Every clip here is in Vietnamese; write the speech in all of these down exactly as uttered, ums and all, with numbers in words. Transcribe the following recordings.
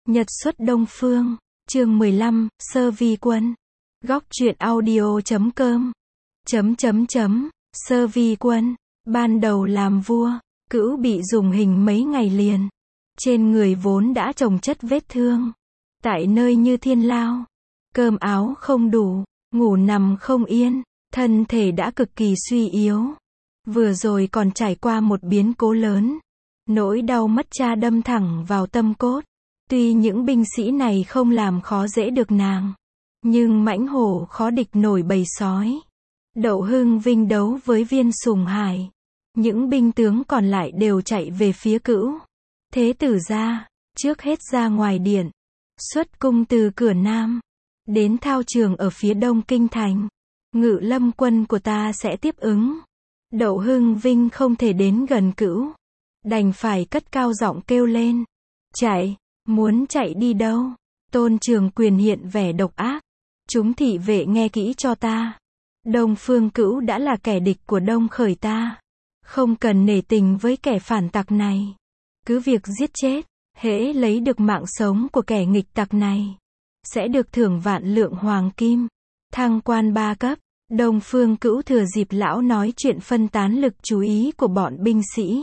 Nhật xuất Đông Phương, chương mười lăm, Sơ Vi Quân. Góc truyện audio chấm com. Chấm chấm chấm, Sơ Vi Quân, ban đầu làm vua, Cữu bị dùng hình mấy ngày liền. Trên người vốn đã chồng chất vết thương. Tại nơi như thiên lao. Cơm áo không đủ, ngủ nằm không yên, thân thể đã cực kỳ suy yếu. Vừa rồi còn trải qua một biến cố lớn. Nỗi đau mất cha đâm thẳng vào tâm cốt. Tuy những binh sĩ này không làm khó dễ được nàng, nhưng mãnh hổ khó địch nổi bầy sói. Đậu Hưng Vinh đấu với Viên Sùng Hải. Những binh tướng còn lại đều chạy về phía Cữu. Thế tử ra, trước hết ra ngoài điện. Xuất cung từ cửa Nam, đến thao trường ở phía đông kinh thành. Ngự lâm quân của ta sẽ tiếp ứng. Đậu Hưng Vinh không thể đến gần Cữu, đành phải cất cao giọng kêu lên. Chạy, muốn chạy đi đâu? Tôn Trường Quyền hiện vẻ độc ác. Chúng thị vệ nghe kỹ cho ta. Đông Phương Cữu đã là kẻ địch của Đông Khởi ta. Không cần nể tình với kẻ phản tặc này. Cứ việc giết chết, hễ lấy được mạng sống của kẻ nghịch tặc này, sẽ được thưởng vạn lượng hoàng kim, thăng quan ba cấp. Đông Phương Cữu thừa dịp lão nói chuyện phân tán lực chú ý của bọn binh sĩ.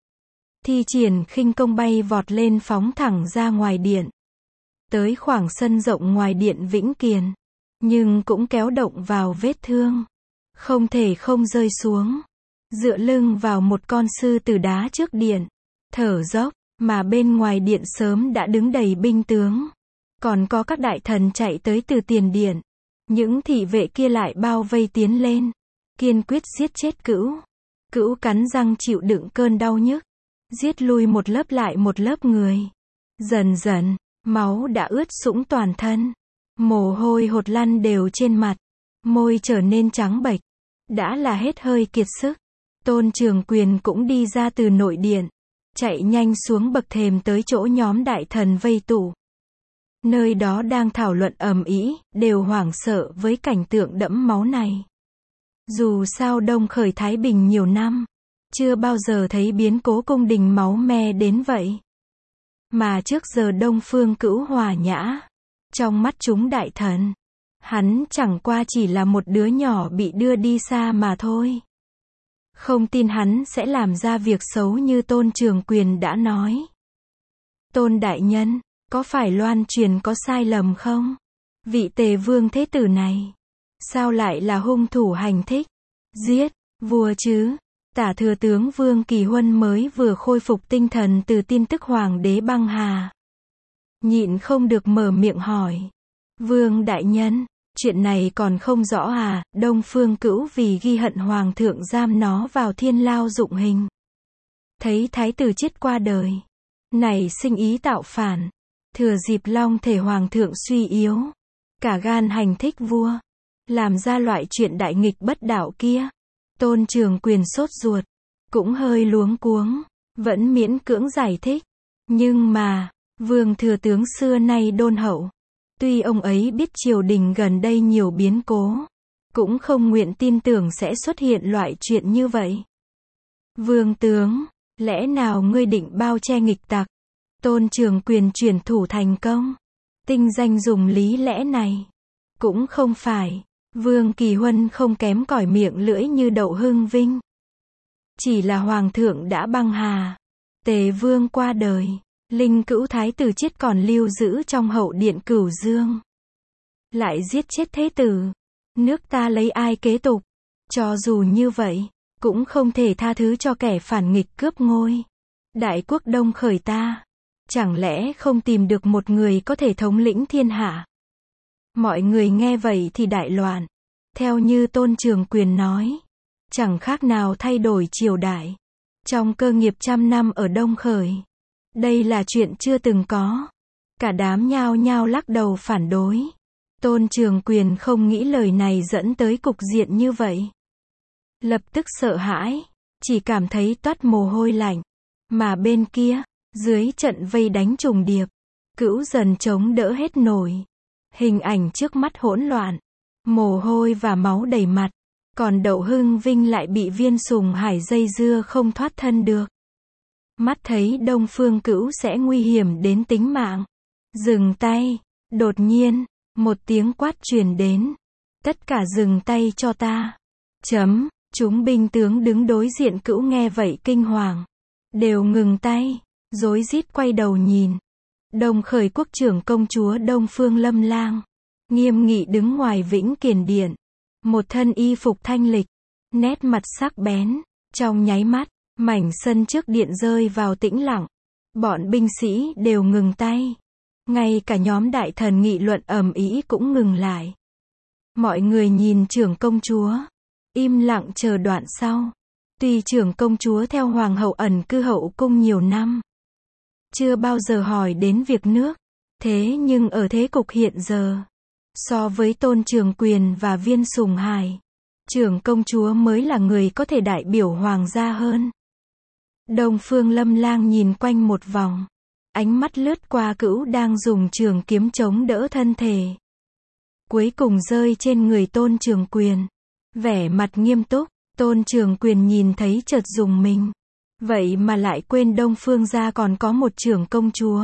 Thi triển khinh công bay vọt lên phóng thẳng ra ngoài điện. Tới khoảng sân rộng ngoài điện Vĩnh Kiền. Nhưng cũng kéo động vào vết thương. Không thể không rơi xuống. Dựa lưng vào một con sư tử đá trước điện. Thở dốc, mà bên ngoài điện sớm đã đứng đầy binh tướng. Còn có các đại thần chạy tới từ tiền điện. Những thị vệ kia lại bao vây tiến lên. Kiên quyết giết chết Cữu. Cữu cắn răng chịu đựng cơn đau nhức. Giết lui một lớp lại một lớp người. Dần dần, máu đã ướt sũng toàn thân. Mồ hôi hột lăn đều trên mặt. Môi trở nên trắng bệch. Đã là hết hơi kiệt sức. Tôn Trường Quyền cũng đi ra từ nội điện. Chạy nhanh xuống bậc thềm tới chỗ nhóm đại thần vây tụ. Nơi đó đang thảo luận ầm ĩ, đều hoảng sợ với cảnh tượng đẫm máu này. Dù sao Đông Khởi Thái Bình nhiều năm, chưa bao giờ thấy biến cố cung đình máu me đến vậy. Mà trước giờ Đông Phương Cữu hòa nhã. Trong mắt chúng đại thần, hắn chẳng qua chỉ là một đứa nhỏ bị đưa đi xa mà thôi. Không tin hắn sẽ làm ra việc xấu như Tôn Trường Quyền đã nói. Tôn đại nhân, có phải loan truyền có sai lầm không? Vị Tề Vương Thế Tử này, sao lại là hung thủ hành thích? Giết, vua chứ? Tả thừa tướng Vương Kỳ Huân mới vừa khôi phục tinh thần từ tin tức Hoàng đế băng hà. Nhịn không được mở miệng hỏi. Vương đại nhân, chuyện này còn không rõ à? Đông Phương Cữu vì ghi hận Hoàng thượng giam nó vào thiên lao dụng hình. Thấy thái tử chết qua đời, này sinh ý tạo phản. Thừa dịp long thể Hoàng thượng suy yếu, cả gan hành thích vua, làm ra loại chuyện đại nghịch bất đạo kia. Tôn Trường Quyền sốt ruột, cũng hơi luống cuống, vẫn miễn cưỡng giải thích. Nhưng mà, Vương thừa tướng xưa nay đôn hậu. Tuy ông ấy biết triều đình gần đây nhiều biến cố, cũng không nguyện tin tưởng sẽ xuất hiện loại chuyện như vậy. Vương tướng, lẽ nào ngươi định bao che nghịch tặc? Tôn Trường Quyền chuyển thủ thành công. Tinh danh dùng lý lẽ này. Cũng không phải. Vương Kỳ Huân không kém cỏi miệng lưỡi như Đậu Hưng Vinh. Chỉ là Hoàng thượng đã băng hà. Tề Vương qua đời. Linh Cữu Thái tử chết còn lưu giữ trong hậu điện Cửu Dương. Lại giết chết thế tử. Nước ta lấy ai kế tục? Cho dù như vậy, cũng không thể tha thứ cho kẻ phản nghịch cướp ngôi. Đại quốc Đông Khởi ta, chẳng lẽ không tìm được một người có thể thống lĩnh thiên hạ? Mọi người nghe vậy thì đại loạn. Theo như Tôn Trường Quyền nói, chẳng khác nào thay đổi triều đại. Trong cơ nghiệp trăm năm ở Đông Khởi, đây là chuyện chưa từng có. Cả đám nhao nhao lắc đầu phản đối. Tôn Trường Quyền không nghĩ lời này dẫn tới cục diện như vậy. Lập tức sợ hãi, chỉ cảm thấy toát mồ hôi lạnh. Mà bên kia, dưới trận vây đánh trùng điệp, Cữu dần chống đỡ hết nổi. Hình ảnh trước mắt hỗn loạn, mồ hôi và máu đầy mặt. Còn Đậu Hưng Vinh lại bị Viên Sùng Hải dây dưa không thoát thân được. Mắt thấy Đông Phương Cữu sẽ nguy hiểm đến tính mạng. Dừng tay. Đột nhiên, một tiếng quát truyền đến. Tất cả dừng tay cho ta. Chấm. Chúng binh tướng đứng đối diện Cữu nghe vậy kinh hoàng. Đều ngừng tay. Rối rít quay đầu nhìn. Đông Khởi quốc trưởng công chúa Đông Phương Lâm Lang. Nghiêm nghị đứng ngoài Vĩnh Kiền Điện. Một thân y phục thanh lịch. Nét mặt sắc bén. Trong nháy mắt, mảnh sân trước điện rơi vào tĩnh lặng. Bọn binh sĩ đều ngừng tay. Ngay cả nhóm đại thần nghị luận ầm ĩ cũng ngừng lại. Mọi người nhìn trưởng công chúa. Im lặng chờ đoạn sau. Tuy trưởng công chúa theo hoàng hậu ẩn cư hậu cung nhiều năm. Chưa bao giờ hỏi đến việc nước. Thế nhưng ở thế cục hiện giờ. So với Tôn Trường Quyền và Viên Sùng Hải. Trưởng công chúa mới là người có thể đại biểu hoàng gia hơn. Đông Phương Lâm Lang nhìn quanh một vòng. Ánh mắt lướt qua Cữu đang dùng trường kiếm chống đỡ thân thể. Cuối cùng rơi trên người Tôn Trường Quyền. Vẻ mặt nghiêm túc, Tôn Trường Quyền nhìn thấy chợt rùng mình. Vậy mà lại quên Đông Phương gia còn có một trưởng công chúa.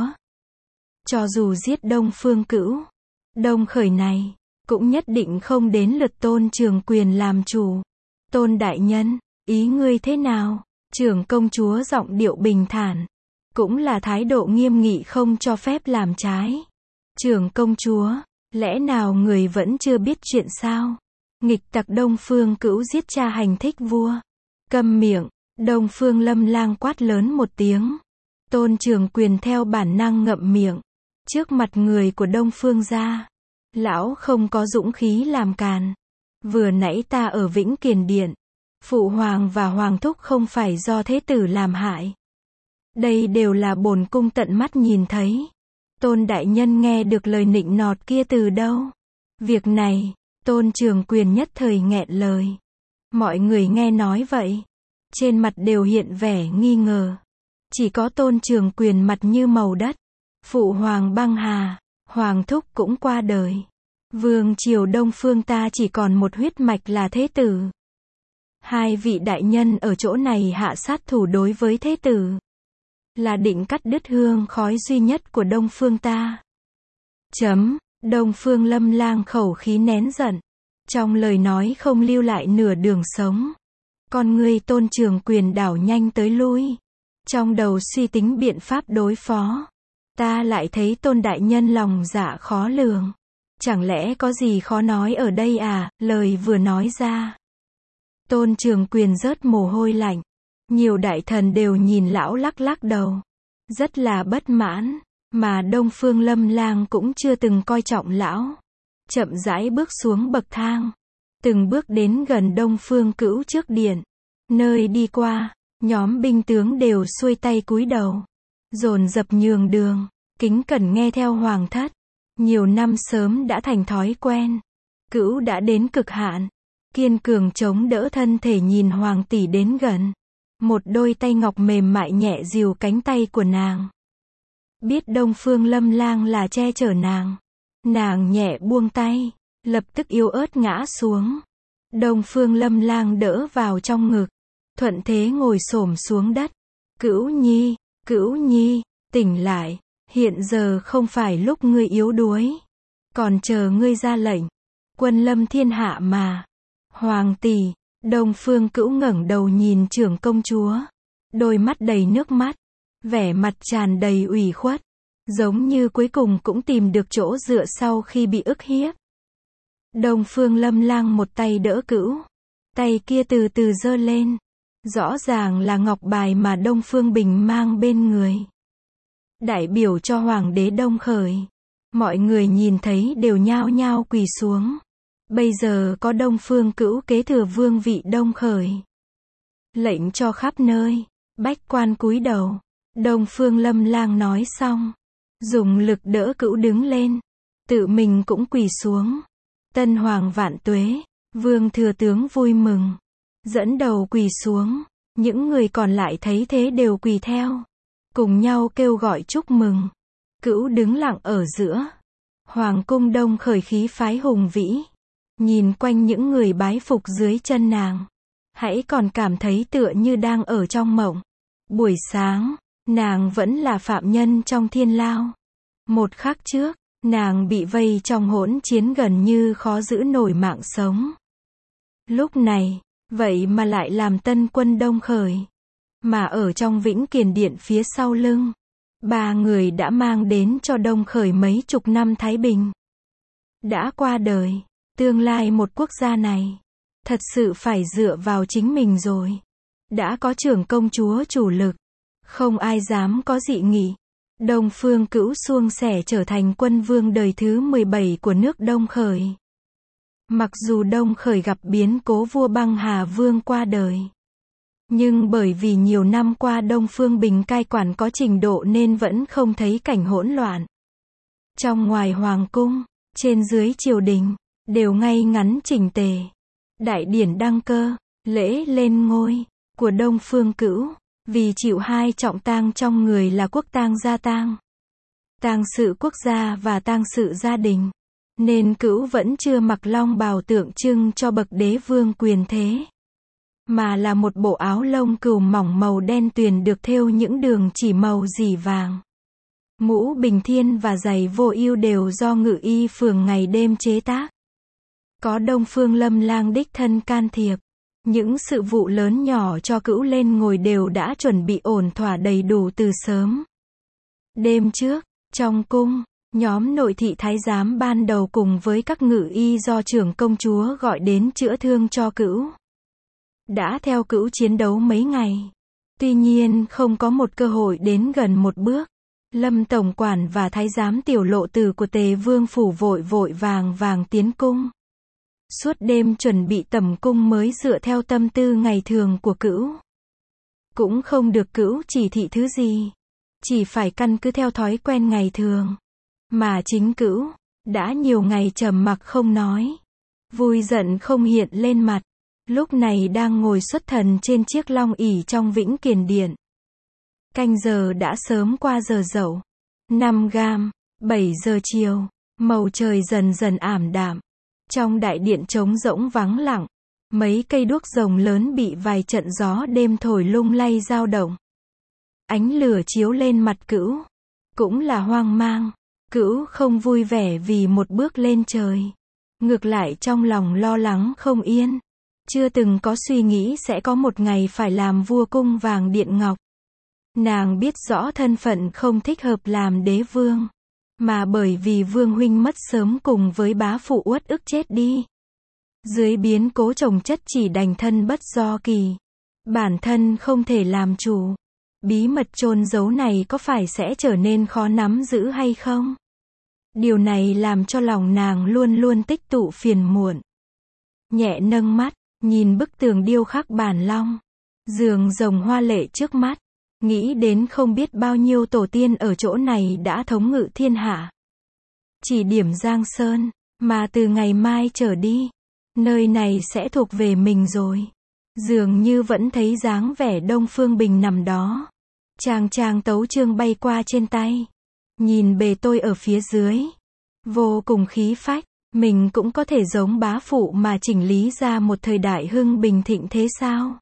Cho dù giết Đông Phương Cữu, Đông Khởi này, cũng nhất định không đến lượt Tôn Trường Quyền làm chủ. Tôn đại nhân, ý ngươi thế nào? Trưởng công chúa giọng điệu bình thản. Cũng là thái độ nghiêm nghị không cho phép làm trái. Trưởng công chúa, lẽ nào người vẫn chưa biết chuyện sao? Nghịch tặc Đông Phương Cữu giết cha hành thích vua. Câm miệng. Đông Phương Lâm Lang quát lớn một tiếng. Tôn Trường Quyền theo bản năng ngậm miệng. Trước mặt người của Đông Phương gia, lão không có dũng khí làm càn. Vừa nãy ta ở Vĩnh Kiền Điện, phụ hoàng và hoàng thúc không phải do thế tử làm hại. Đây đều là bổn cung tận mắt nhìn thấy. Tôn đại nhân nghe được lời nịnh nọt kia từ đâu? Việc này, Tôn Trường Quyền nhất thời nghẹn lời. Mọi người nghe nói vậy, trên mặt đều hiện vẻ nghi ngờ. Chỉ có Tôn Trường Quyền mặt như màu đất. Phụ hoàng băng hà, hoàng thúc cũng qua đời. Vương triều Đông Phương ta chỉ còn một huyết mạch là thế tử. Hai vị đại nhân ở chỗ này hạ sát thủ đối với thế tử. Là định cắt đứt hương khói duy nhất của Đông Phương ta. Chấm. Đông Phương Lâm Lang khẩu khí nén giận. Trong lời nói không lưu lại nửa đường sống. Con ngươi Tôn Trường Quyền đảo nhanh tới lui. Trong đầu suy tính biện pháp đối phó. Ta lại thấy Tôn đại nhân lòng dạ khó lường. Chẳng lẽ có gì khó nói ở đây à? Lời vừa nói ra, Tôn Trường Quyền rớt mồ hôi lạnh. Nhiều đại thần đều nhìn lão lắc lắc đầu. Rất là bất mãn. Mà Đông Phương Lâm Lang cũng chưa từng coi trọng lão. Chậm rãi bước xuống bậc thang. Từng bước đến gần Đông Phương Cữu trước điện. Nơi đi qua, nhóm binh tướng đều xuôi tay cúi đầu. Dồn dập nhường đường, kính cẩn nghe theo hoàng thất. Nhiều năm sớm đã thành thói quen. Cữu đã đến cực hạn. Kiên cường chống đỡ thân thể nhìn hoàng tỷ đến gần. Một đôi tay ngọc mềm mại nhẹ dìu cánh tay của nàng. Biết Đông Phương Lâm Lang là che chở nàng. Nàng nhẹ buông tay, lập tức yếu ớt ngã xuống. Đông Phương Lâm Lang đỡ vào trong ngực. Thuận thế ngồi xổm xuống đất. Cữu nhi, Cữu nhi, tỉnh lại. Hiện giờ không phải lúc ngươi yếu đuối. Còn chờ ngươi ra lệnh. Quân lâm thiên hạ mà. Hoàng tỷ. Đông Phương Cữu ngẩng đầu nhìn trưởng công chúa. Đôi mắt đầy nước mắt. Vẻ mặt tràn đầy ủy khuất. Giống như cuối cùng cũng tìm được chỗ dựa sau khi bị ức hiếp. Đông Phương Lâm Lang một tay đỡ Cữu. Tay kia từ từ giơ lên. Rõ ràng là ngọc bài mà Đông Phương Bình mang bên người. Đại biểu cho Hoàng đế Đông Khởi. Mọi người nhìn thấy đều nhao nhao quỳ xuống. Bây giờ có Đông Phương Cữu kế thừa vương vị Đông Khởi. Lệnh cho khắp nơi. Bách quan cúi đầu. Đông Phương Lâm Lang nói xong. Dùng lực đỡ Cữu đứng lên. Tự mình cũng quỳ xuống. Tân Hoàng vạn tuế. Vương thừa tướng vui mừng. Dẫn đầu quỳ xuống. Những người còn lại thấy thế đều quỳ theo. Cùng nhau kêu gọi chúc mừng. Cữu đứng lặng ở giữa. Hoàng cung Đông Khởi khí phái hùng vĩ. Nhìn quanh những người bái phục dưới chân nàng. Hãy còn cảm thấy tựa như đang ở trong mộng. Buổi sáng, nàng vẫn là phạm nhân trong thiên lao. Một khắc trước, nàng bị vây trong hỗn chiến gần như khó giữ nổi mạng sống. Lúc này, vậy mà lại làm tân quân Đông Khởi. Mà ở trong Vĩnh Kiền Điện phía sau lưng, ba người đã mang đến cho Đông Khởi mấy chục năm thái bình. Đã qua đời, tương lai một quốc gia này, thật sự phải dựa vào chính mình rồi. Đã có trưởng công chúa chủ lực, không ai dám có dị nghị. Đông Phương Cữu suông sẻ trở thành quân vương đời thứ mười bảy của nước Đông Khởi. Mặc dù Đông Khởi gặp biến cố vua băng Hà Vương qua đời, nhưng bởi vì nhiều năm qua Đông Phương Bình cai quản có trình độ nên vẫn không thấy cảnh hỗn loạn. Trong ngoài hoàng cung, trên dưới triều đình, đều ngay ngắn chỉnh tề. Đại điển đăng cơ, lễ lên ngôi của Đông Phương Cữu, vì chịu hai trọng tang trong người là quốc tang gia tang, tang sự quốc gia và tang sự gia đình, nên Cữu vẫn chưa mặc long bào tượng trưng cho bậc đế vương quyền thế, mà là một bộ áo lông cừu mỏng màu đen tuyền được thêu những đường chỉ màu dỉ vàng. Mũ bình thiên và giày vô ưu đều do ngự y phường ngày đêm chế tác. Có Đông Phương Lâm Lang đích thân can thiệp. Những sự vụ lớn nhỏ cho Cữu lên ngồi đều đã chuẩn bị ổn thỏa đầy đủ từ sớm. Đêm trước, trong cung, nhóm nội thị thái giám ban đầu cùng với các ngự y do trưởng công chúa gọi đến chữa thương cho Cữu. Đã theo Cữu chiến đấu mấy ngày. Tuy nhiên không có một cơ hội đến gần một bước. Lâm tổng quản và thái giám tiểu lộ tử của Tề Vương phủ vội vội vàng vàng tiến cung. Suốt đêm chuẩn bị tẩm cung mới dựa theo tâm tư ngày thường của Cữu. Cũng không được Cữu chỉ thị thứ gì. Chỉ phải căn cứ theo thói quen ngày thường. Mà chính Cữu, đã nhiều ngày trầm mặc không nói. Vui giận không hiện lên mặt. Lúc này đang ngồi xuất thần trên chiếc long ỷ trong Vĩnh Kiền Điện. Canh giờ đã sớm qua giờ dậu. Năm gam, bảy giờ chiều, màu trời dần dần ảm đạm. Trong đại điện trống rỗng vắng lặng, mấy cây đuốc rồng lớn bị vài trận gió đêm thổi lung lay dao động. Ánh lửa chiếu lên mặt Cữu, cũng là hoang mang. Cữu không vui vẻ vì một bước lên trời. Ngược lại trong lòng lo lắng không yên. Chưa từng có suy nghĩ sẽ có một ngày phải làm vua cung vàng điện ngọc. Nàng biết rõ thân phận không thích hợp làm đế vương. Mà bởi vì vương huynh mất sớm cùng với bá phụ uất ức chết đi. Dưới biến cố chồng chất chỉ đành thân bất do kỳ. Bản thân không thể làm chủ. Bí mật chôn giấu này có phải sẽ trở nên khó nắm giữ hay không? Điều này làm cho lòng nàng luôn luôn tích tụ phiền muộn. Nhẹ nâng mắt, nhìn bức tường điêu khắc bản long. Giường rồng hoa lệ trước mắt. Nghĩ đến không biết bao nhiêu tổ tiên ở chỗ này đã thống ngự thiên hạ. Chỉ điểm Giang Sơn, mà từ ngày mai trở đi, nơi này sẽ thuộc về mình rồi. Dường như vẫn thấy dáng vẻ Đông Phương Bình nằm đó. Chàng chàng tấu chương bay qua trên tay. Nhìn bề tôi ở phía dưới. Vô cùng khí phách, mình cũng có thể giống bá phụ mà chỉnh lý ra một thời đại hưng bình thịnh thế sao?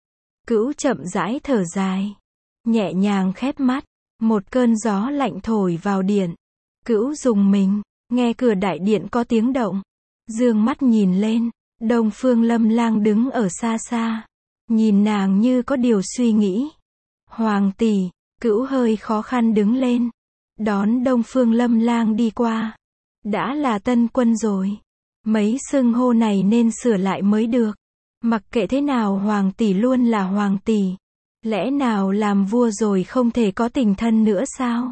Cữu chậm rãi thở dài. Nhẹ nhàng khép mắt, một cơn gió lạnh thổi vào điện. Cữu rùng mình, nghe cửa đại điện có tiếng động. Dương mắt nhìn lên, Đông Phương Lâm Lang đứng ở xa xa. Nhìn nàng như có điều suy nghĩ. Hoàng tỷ, Cữu hơi khó khăn đứng lên. Đón Đông Phương Lâm Lang đi qua. Đã là tân quân rồi. Mấy xưng hô này nên sửa lại mới được. Mặc kệ thế nào hoàng tỷ luôn là hoàng tỷ. Lẽ nào làm vua rồi không thể có tình thân nữa sao?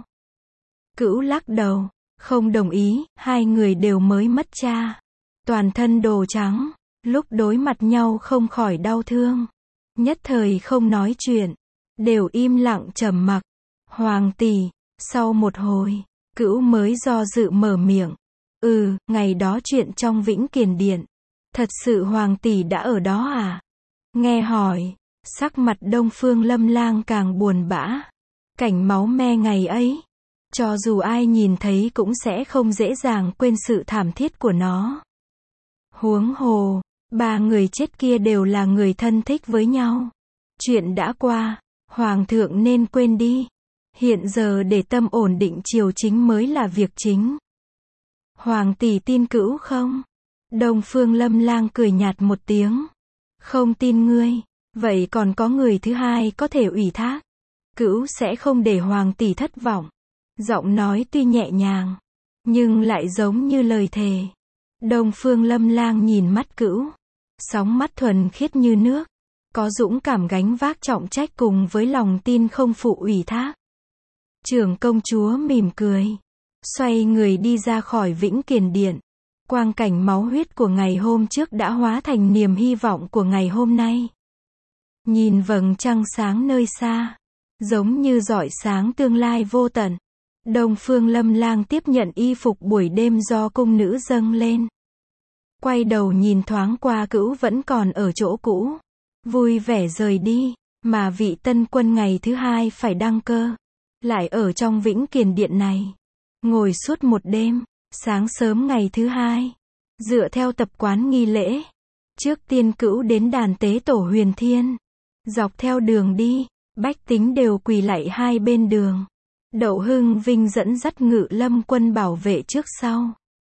Cữu lắc đầu, không đồng ý, hai người đều mới mất cha. Toàn thân đồ trắng, lúc đối mặt nhau không khỏi đau thương. Nhất thời không nói chuyện, đều im lặng trầm mặc. Hoàng tỷ, sau một hồi, Cữu mới do dự mở miệng. Ừ, ngày đó chuyện trong Vĩnh Kiền Điện. Thật sự hoàng tỷ đã ở đó à? Nghe hỏi. Sắc mặt Đông Phương Lâm Lang càng buồn bã. Cảnh máu me ngày ấy, cho dù ai nhìn thấy cũng sẽ không dễ dàng quên sự thảm thiết của nó. Huống hồ, ba người chết kia đều là người thân thích với nhau. Chuyện đã qua, Hoàng thượng nên quên đi. Hiện giờ để tâm ổn định triều chính mới là việc chính. Hoàng tỷ tin cữu không? Đông Phương Lâm Lang cười nhạt một tiếng. Không tin ngươi, vậy còn có người thứ hai có thể ủy thác. Cữu sẽ không để hoàng tỷ thất vọng. Giọng nói tuy nhẹ nhàng, nhưng lại giống như lời thề. Đông Phương Lâm Lang nhìn mắt Cữu, sóng mắt thuần khiết như nước, có dũng cảm gánh vác trọng trách cùng với lòng tin không phụ ủy thác. Trưởng công chúa mỉm cười, xoay người đi ra khỏi Vĩnh Kiền Điện. Quang cảnh máu huyết của ngày hôm trước đã hóa thành niềm hy vọng của ngày hôm nay. Nhìn vầng trăng sáng nơi xa, giống như rọi sáng tương lai vô tận. Đông Phương Lâm Lang tiếp nhận y phục buổi đêm do cung nữ dâng lên. Quay đầu nhìn thoáng qua Cữu vẫn còn ở chỗ cũ. Vui vẻ rời đi, mà vị tân quân ngày thứ hai phải đăng cơ. Lại ở trong Vĩnh Kiền Điện này. Ngồi suốt một đêm, sáng sớm ngày thứ hai. Dựa theo tập quán nghi lễ. Trước tiên Cữu đến đàn tế tổ Huyền Thiên. Dọc theo đường đi, bách tính đều quỳ lạy hai bên đường. Đậu Hưng Vinh dẫn dắt Ngự Lâm quân bảo vệ trước sau.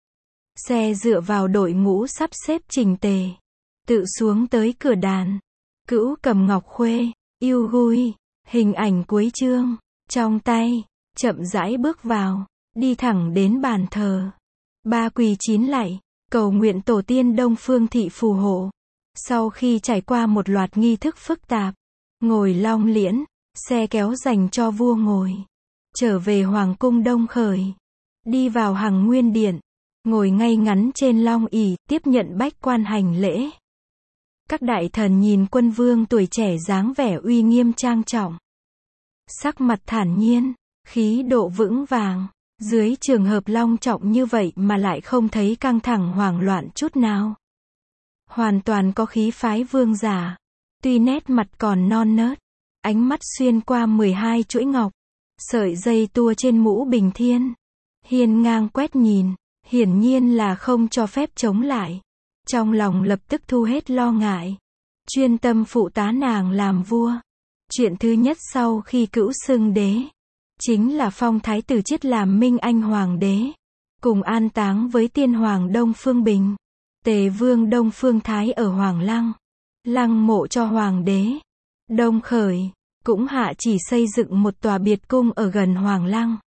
Xe dựa vào đội ngũ sắp xếp chỉnh tề. Tự xuống tới cửa đàn. Cữu cầm ngọc khuê, yêu gui, hình ảnh cuối chương, trong tay, chậm rãi bước vào, đi thẳng đến bàn thờ. Ba quỳ chín lạy, cầu nguyện tổ tiên Đông Phương thị phù hộ. Sau khi trải qua một loạt nghi thức phức tạp, ngồi long liễn, xe kéo dành cho vua ngồi. Trở về Hoàng cung Đông Khởi. Đi vào Hằng Nguyên Điện. Ngồi ngay ngắn trên long ỷ, tiếp nhận bách quan hành lễ. Các đại thần nhìn quân vương tuổi trẻ dáng vẻ uy nghiêm trang trọng. Sắc mặt thản nhiên, khí độ vững vàng. Dưới trường hợp long trọng như vậy mà lại không thấy căng thẳng hoảng loạn chút nào. Hoàn toàn có khí phái vương giả. Tuy nét mặt còn non nớt, ánh mắt xuyên qua mười hai chuỗi ngọc. Sợi dây tua trên mũ bình thiên. Hiên ngang quét nhìn, hiển nhiên là không cho phép chống lại. Trong lòng lập tức thu hết lo ngại. Chuyên tâm phụ tá nàng làm vua. Chuyện thứ nhất sau khi Cữu xưng đế, chính là phong thái tử Chiết làm Minh Anh Hoàng đế. Cùng an táng với tiên hoàng Đông Phương Bình. Tề vương Đông Phương Thái ở Hoàng Lăng. Lăng mộ cho hoàng đế. Đông Khởi cũng hạ chỉ xây dựng một tòa biệt cung ở gần Hoàng Lăng.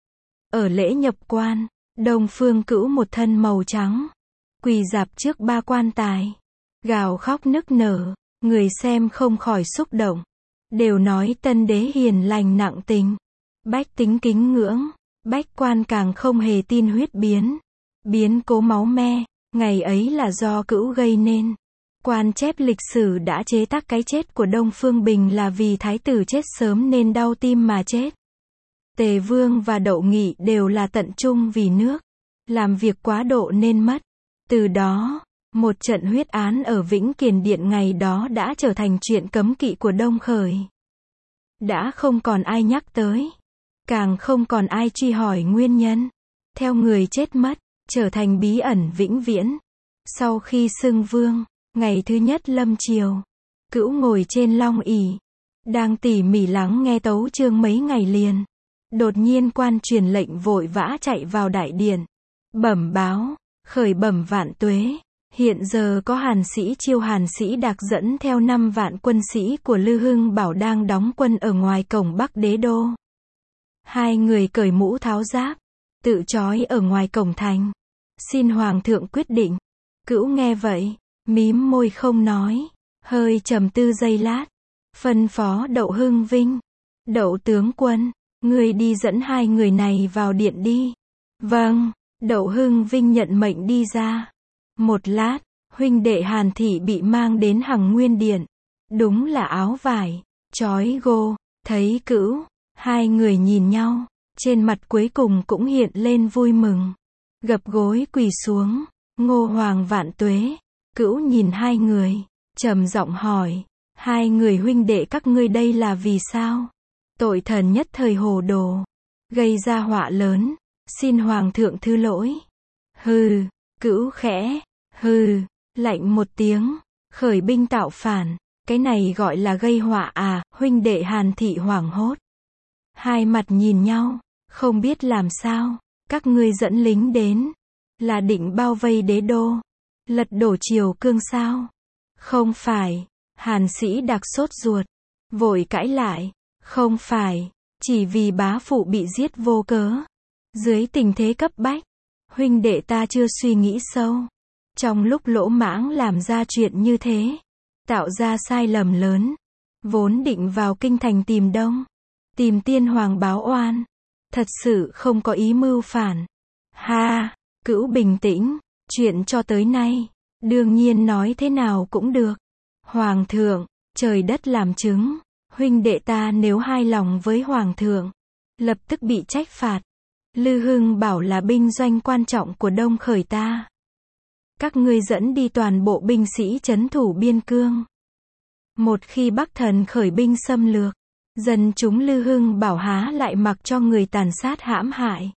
Ở lễ nhập quan, Đông Phương Cữu một thân màu trắng, quỳ rạp trước ba quan tài, gào khóc nức nở, người xem không khỏi xúc động. Đều nói tân đế hiền lành nặng tình, bách tính kính ngưỡng, bách quan càng không hề tin huyết biến. Biến cố máu me, ngày ấy là do Cữu gây nên. Quan chép lịch sử đã chế tác cái chết của Đông Phương Bình là vì thái tử chết sớm nên đau tim mà chết. Tề Vương và Đậu Nghị đều là tận trung vì nước, làm việc quá độ nên mất. Từ đó, một trận huyết án ở Vĩnh Kiền Điện ngày đó đã trở thành chuyện cấm kỵ của Đông Khởi. Đã không còn ai nhắc tới, càng không còn ai truy hỏi nguyên nhân. Theo người chết mất, trở thành bí ẩn vĩnh viễn. Sau khi xưng vương, ngày thứ nhất lâm triều, Cữu ngồi trên long ỷ, đang tỉ mỉ lắng nghe tấu chương mấy ngày liền. Đột nhiên quan truyền lệnh vội vã chạy vào đại điện, bẩm báo, khởi bẩm vạn tuế, hiện giờ có Hàn sĩ Chiêu Hàn sĩ Đạc dẫn theo năm vạn quân sĩ của Lư Hưng Bảo đang đóng quân ở ngoài cổng Bắc Đế đô. Hai người cởi mũ tháo giáp, tự trói ở ngoài cổng thành. Xin hoàng thượng quyết định. Cữu nghe vậy, mím môi không nói, hơi trầm tư giây lát, phân phó Đậu Hưng Vinh, Đậu tướng quân, ngươi đi dẫn hai người này vào điện đi. Vâng. Đậu Hưng Vinh nhận mệnh đi ra. Một lát, huynh đệ Hàn thị bị mang đến Hằng Nguyên Điện. Đúng là áo vải, trói gô, thấy Cữu, hai người nhìn nhau, trên mặt cuối cùng cũng hiện lên vui mừng. Gập gối quỳ xuống, Ngô Hoàng vạn tuế. Cữu nhìn hai người, trầm giọng hỏi, hai người huynh đệ các ngươi đây là vì sao? Tội thần nhất thời hồ đồ, gây ra họa lớn, xin hoàng thượng thứ lỗi. Hừ, Cữu khẽ, hừ, lạnh một tiếng, khởi binh tạo phản, cái này gọi là gây họa à? Huynh đệ Hàn thị hoảng hốt. Hai mặt nhìn nhau, không biết làm sao. Các ngươi dẫn lính đến, là định bao vây đế đô, lật đổ triều cương sao? Không phải. Hàn Sĩ Đặc sốt ruột, vội cãi lại. Không phải, chỉ vì bá phụ bị giết vô cớ. Dưới tình thế cấp bách, huynh đệ ta chưa suy nghĩ sâu. Trong lúc lỗ mãng làm ra chuyện như thế, tạo ra sai lầm lớn. Vốn định vào kinh thành tìm Đông, tìm tiên hoàng báo oan. Thật sự không có ý mưu phản. Ha, Cữu bình tĩnh, chuyện cho tới nay, đương nhiên nói thế nào cũng được. Hoàng thượng, trời đất làm chứng, huynh đệ ta nếu hai lòng với hoàng thượng, lập tức bị trách phạt. Lư Hưng bảo là binh doanh quan trọng của Đông Khởi ta. Các ngươi dẫn đi toàn bộ binh sĩ trấn thủ biên cương. Một khi Bắc Thần khởi binh xâm lược, dân chúng Lư Hưng bảo há lại mặc cho người tàn sát hãm hại.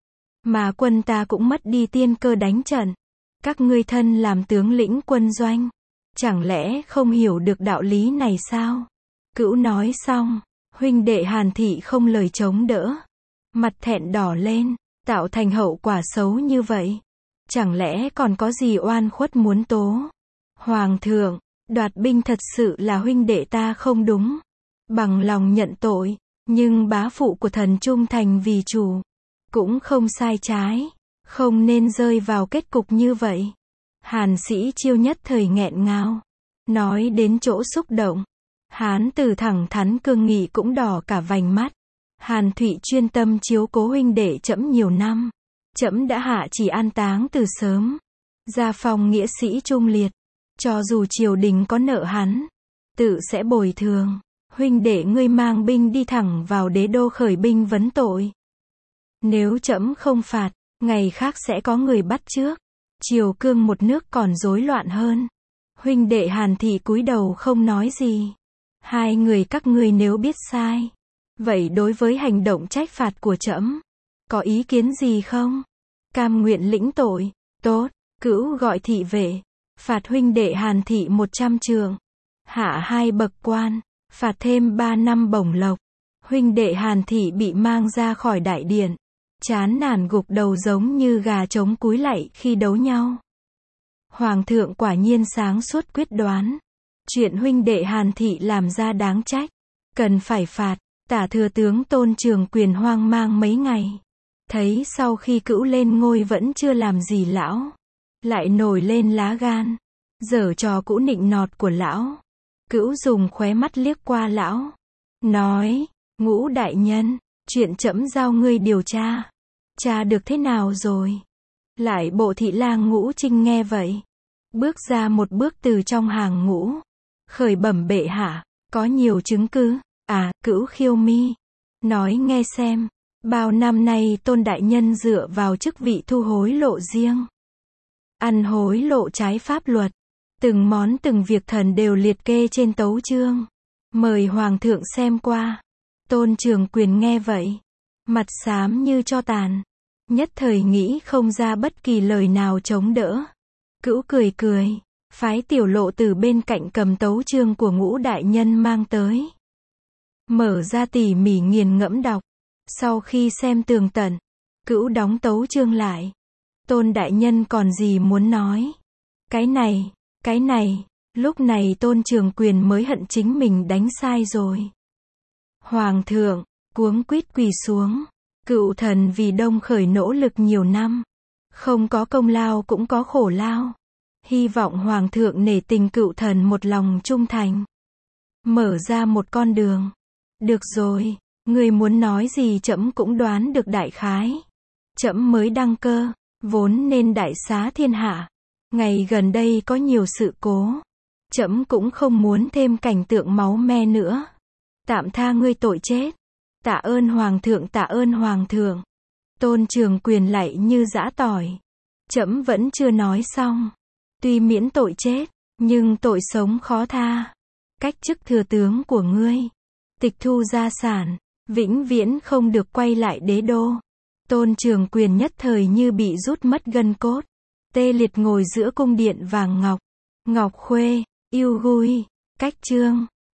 Mà quân ta cũng mất đi tiên cơ đánh trận. Các ngươi thân làm tướng lĩnh quân doanh, chẳng lẽ không hiểu được đạo lý này sao? Cữu nói xong, huynh đệ Hàn Thị không lời chống đỡ. Mặt thẹn đỏ lên, tạo thành hậu quả xấu như vậy. Chẳng lẽ còn có gì oan khuất muốn tố? Hoàng thượng, đoạt binh thật sự là huynh đệ ta không đúng. Bằng lòng nhận tội, nhưng bá phụ của thần trung thành vì chủ. Cũng không sai trái, không nên rơi vào kết cục như vậy. Hàn Sĩ Chiêu nhất thời nghẹn ngào, nói đến chỗ xúc động. Hán tử thẳng thắn cương nghị cũng đỏ cả vành mắt. Hàn Thụy chuyên tâm chiếu cố huynh đệ trẫm nhiều năm. Trẫm đã hạ chỉ an táng từ sớm. Gia phong nghĩa sĩ trung liệt. Cho dù triều đình có nợ hắn, tự sẽ bồi thường. Huynh đệ ngươi mang binh đi thẳng vào đế đô khởi binh vấn tội. Nếu trẫm không phạt, ngày khác sẽ có người bắt trước. Triều cương một nước còn rối loạn hơn. Huynh đệ Hàn Thị cúi đầu không nói gì. Hai người các ngươi nếu biết sai, vậy đối với hành động trách phạt của trẫm, có ý kiến gì không? Cam nguyện lĩnh tội. Tốt, Cữu gọi thị vệ, phạt huynh đệ Hàn Thị một trăm trượng, hạ hai bậc quan, phạt thêm ba năm bổng lộc. Huynh đệ Hàn Thị bị mang ra khỏi đại điện, chán nản gục đầu giống như gà trống cúi lạy khi đấu nhau. Hoàng thượng quả nhiên sáng suốt quyết đoán. Chuyện huynh đệ Hàn Thị làm ra đáng trách, cần phải phạt. Tả thừa tướng Tôn Trường Quyền hoang mang mấy ngày. Thấy sau khi Cữu lên ngôi vẫn chưa làm gì lão, lại nổi lên lá gan, giở trò cũ nịnh nọt của lão. Cữu dùng khóe mắt liếc qua lão, nói, Ngũ đại nhân, chuyện trẫm giao ngươi điều tra, tra được thế nào rồi? Lại bộ thị lang Ngũ Trinh nghe vậy, bước ra một bước từ trong hàng ngũ, khởi bẩm bệ hạ, có nhiều chứng cứ. À, Cữu khiêu mi, nói nghe xem, bao năm nay Tôn đại nhân dựa vào chức vị thu hối lộ riêng, ăn hối lộ trái pháp luật, từng món từng việc thần đều liệt kê trên tấu chương, mời hoàng thượng xem qua. Tôn Trường Quyền nghe vậy, mặt xám như tro tàn, nhất thời nghĩ không ra bất kỳ lời nào chống đỡ. Cữu cười cười, phái tiểu lộ từ bên cạnh cầm tấu chương của Ngũ đại nhân mang tới. Mở ra tỉ mỉ nghiền ngẫm đọc. Sau khi xem tường tận, Cữu đóng tấu chương lại. Tôn đại nhân còn gì muốn nói? Cái này, cái này, lúc này Tôn Trường Quyền mới hận chính mình đánh sai rồi. Hoàng thượng, cuống quýt quỳ xuống. Cựu thần vì Đông Khởi nỗ lực nhiều năm. Không có công lao cũng có khổ lao. Hy vọng Hoàng thượng nể tình cựu thần một lòng trung thành. Mở ra một con đường. Được rồi, người muốn nói gì trẫm cũng đoán được đại khái. Trẫm mới đăng cơ, vốn nên đại xá thiên hạ. Ngày gần đây có nhiều sự cố. Trẫm cũng không muốn thêm cảnh tượng máu me nữa. Tạm tha ngươi tội chết. Tạ ơn Hoàng thượng, tạ ơn Hoàng thượng. Tôn Trường Quyền lạy như giã tỏi. Trẫm vẫn chưa nói xong. Tuy miễn tội chết, nhưng tội sống khó tha. Cách chức thừa tướng của ngươi, tịch thu gia sản, vĩnh viễn không được quay lại đế đô. Tôn Trường Quyền nhất thời như bị rút mất gân cốt, tê liệt ngồi giữa cung điện vàng ngọc. Ngọc Khuê, yêu gui, cách chương.